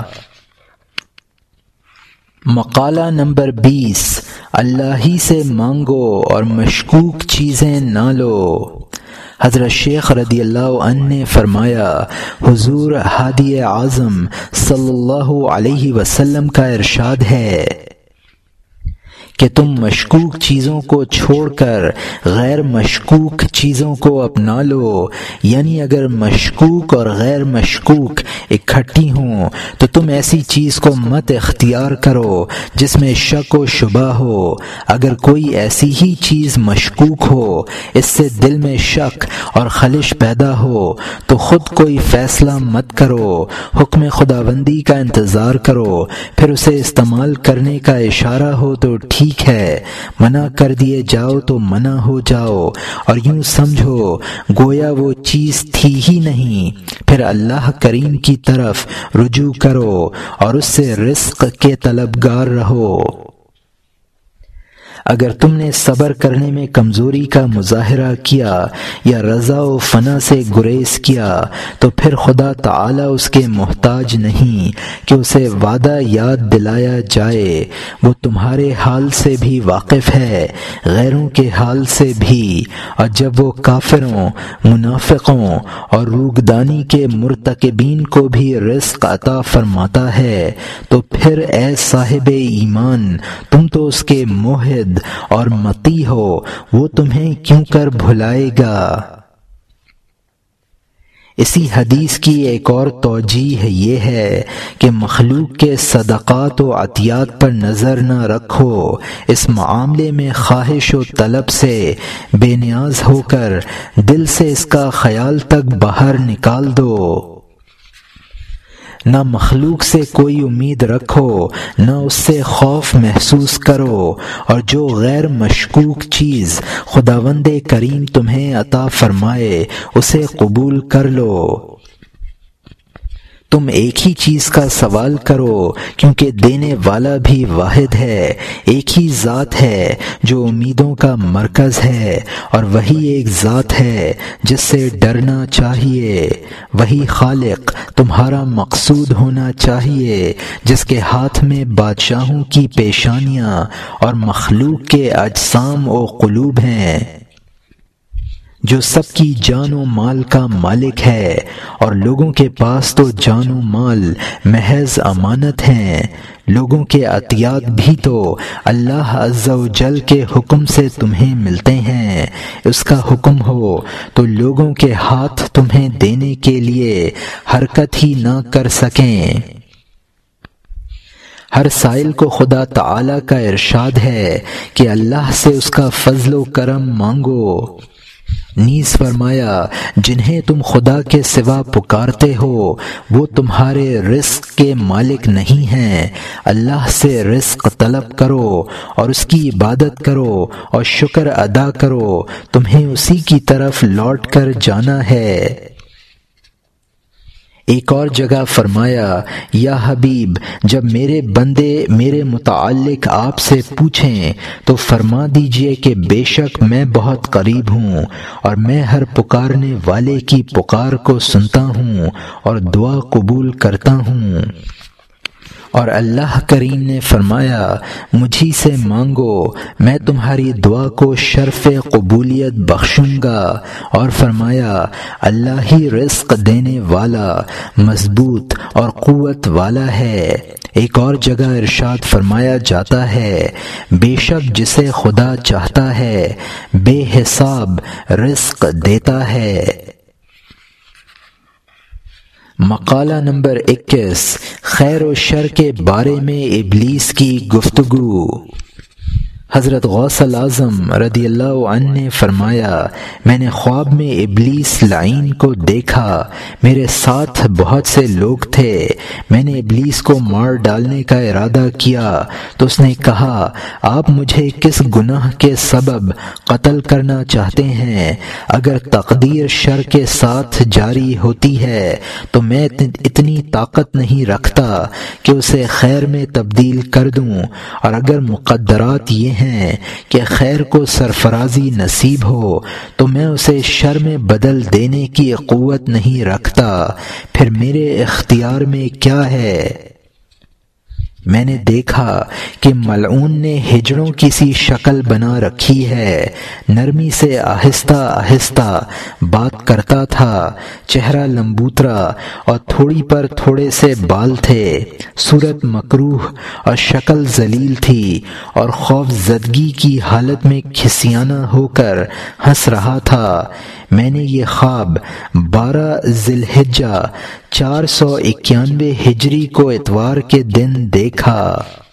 مقالہ نمبر 20، اللہ ہی سے مانگو اور مشکوک چیزیں نہ لو۔ حضرت شیخ رضی اللہ عنہ نے فرمایا، حضور ہادی اعظم صلی اللہ علیہ وسلم کا ارشاد ہے کہ تم مشکوک چیزوں کو چھوڑ کر غیر مشکوک چیزوں کو اپنا لو، یعنی اگر مشکوک اور غیر مشکوک اکٹھی ہوں تو تم ایسی چیز کو مت اختیار کرو جس میں شک و شبہ ہو۔ اگر کوئی ایسی ہی چیز مشکوک ہو، اس سے دل میں شک اور خلش پیدا ہو تو خود کوئی فیصلہ مت کرو، حکم خداوندی کا انتظار کرو، پھر اسے استعمال کرنے کا اشارہ ہو تو ٹھیک ہے، منع کر دیے جاؤ تو منع ہو جاؤ، اور یوں سمجھو گویا وہ چیز تھی ہی نہیں۔ پھر اللہ کریم کی طرف رجوع کرو اور اس سے رزق کے طلبگار رہو۔ اگر تم نے صبر کرنے میں کمزوری کا مظاہرہ کیا یا رضا و فنا سے گریز کیا تو پھر خدا تعالی اس کے محتاج نہیں کہ اسے وعدہ یاد دلایا جائے، وہ تمہارے حال سے بھی واقف ہے، غیروں کے حال سے بھی، اور جب وہ کافروں، منافقوں اور روگدانی کے مرتکبین کو بھی رزق عطا فرماتا ہے تو پھر اے صاحب ایمان، تم تو اس کے موحد اور مطیع ہو، وہ تمہیں کیوں کر بھلائے گا۔ اسی حدیث کی ایک اور توجیہ یہ ہے کہ مخلوق کے صدقات و عطیات پر نظر نہ رکھو، اس معاملے میں خواہش و طلب سے بے نیاز ہو کر دل سے اس کا خیال تک باہر نکال دو۔ نہ مخلوق سے کوئی امید رکھو، نہ اس سے خوف محسوس کرو، اور جو غیر مشکوک چیز خداوند کریم تمہیں عطا فرمائے اسے قبول کر لو۔ تم ایک ہی چیز کا سوال کرو، کیونکہ دینے والا بھی واحد ہے۔ ایک ہی ذات ہے جو امیدوں کا مرکز ہے، اور وہی ایک ذات ہے جس سے ڈرنا چاہیے۔ وہی خالق تمہارا مقصود ہونا چاہیے، جس کے ہاتھ میں بادشاہوں کی پیشانیاں اور مخلوق کے اجسام و قلوب ہیں، جو سب کی جان و مال کا مالک ہے، اور لوگوں کے پاس تو جان و مال محض امانت ہیں۔ لوگوں کے عطیات بھی تو اللہ عز و جل کے حکم سے تمہیں ملتے ہیں۔ اس کا حکم ہو تو لوگوں کے ہاتھ تمہیں دینے کے لیے حرکت ہی نہ کر سکیں۔ ہر سائل کو خدا تعالی کا ارشاد ہے کہ اللہ سے اس کا فضل و کرم مانگو۔ نیز فرمایا، جنہیں تم خدا کے سوا پکارتے ہو وہ تمہارے رزق کے مالک نہیں ہیں۔ اللہ سے رزق طلب کرو اور اس کی عبادت کرو اور شکر ادا کرو، تمہیں اسی کی طرف لوٹ کر جانا ہے۔ ایک اور جگہ فرمایا، یا حبیب، جب میرے بندے میرے متعلق آپ سے پوچھیں تو فرما دیجئے کہ بے شک میں بہت قریب ہوں، اور میں ہر پکارنے والے کی پکار کو سنتا ہوں اور دعا قبول کرتا ہوں۔ اور اللہ کریم نے فرمایا، مجھی سے مانگو، میں تمہاری دعا کو شرف قبولیت بخشوں گا۔ اور فرمایا، اللہ ہی رزق دینے والا، مضبوط اور قوت والا ہے۔ ایک اور جگہ ارشاد فرمایا جاتا ہے، بے شک جسے خدا چاہتا ہے بے حساب رزق دیتا ہے۔ مقالہ نمبر 21، خیر و شر کے بارے میں ابلیس کی گفتگو۔ حضرت غوث الاعظم رضی اللہ عنہ نے فرمایا، میں نے خواب میں ابلیس لعین کو دیکھا۔ میرے ساتھ بہت سے لوگ تھے۔ میں نے ابلیس کو مار ڈالنے کا ارادہ کیا تو اس نے کہا، آپ مجھے کس گناہ کے سبب قتل کرنا چاہتے ہیں؟ اگر تقدیر شر کے ساتھ جاری ہوتی ہے تو میں اتنی طاقت نہیں رکھتا کہ اسے خیر میں تبدیل کر دوں، اور اگر مقدرات یہ ہیں کہ خیر کو سرفرازی نصیب ہو تو میں اسے شر میں بدل دینے کی قوت نہیں رکھتا، پھر میرے اختیار میں کیا ہے؟ میں نے دیکھا کہ ملعون نے ہجڑوں کی سی شکل بنا رکھی ہے، نرمی سے آہستہ آہستہ بات کرتا تھا، چہرہ لمبوترا اور تھوڑی پر تھوڑے سے بال تھے، صورت مکروہ اور شکل ذلیل تھی، اور خوف زدگی کی حالت میں کھسیانہ ہو کر ہنس رہا تھا۔ میں نے یہ خواب 12 ذی الحجہ 491 ہجری کو اتوار کے دن دیکھا۔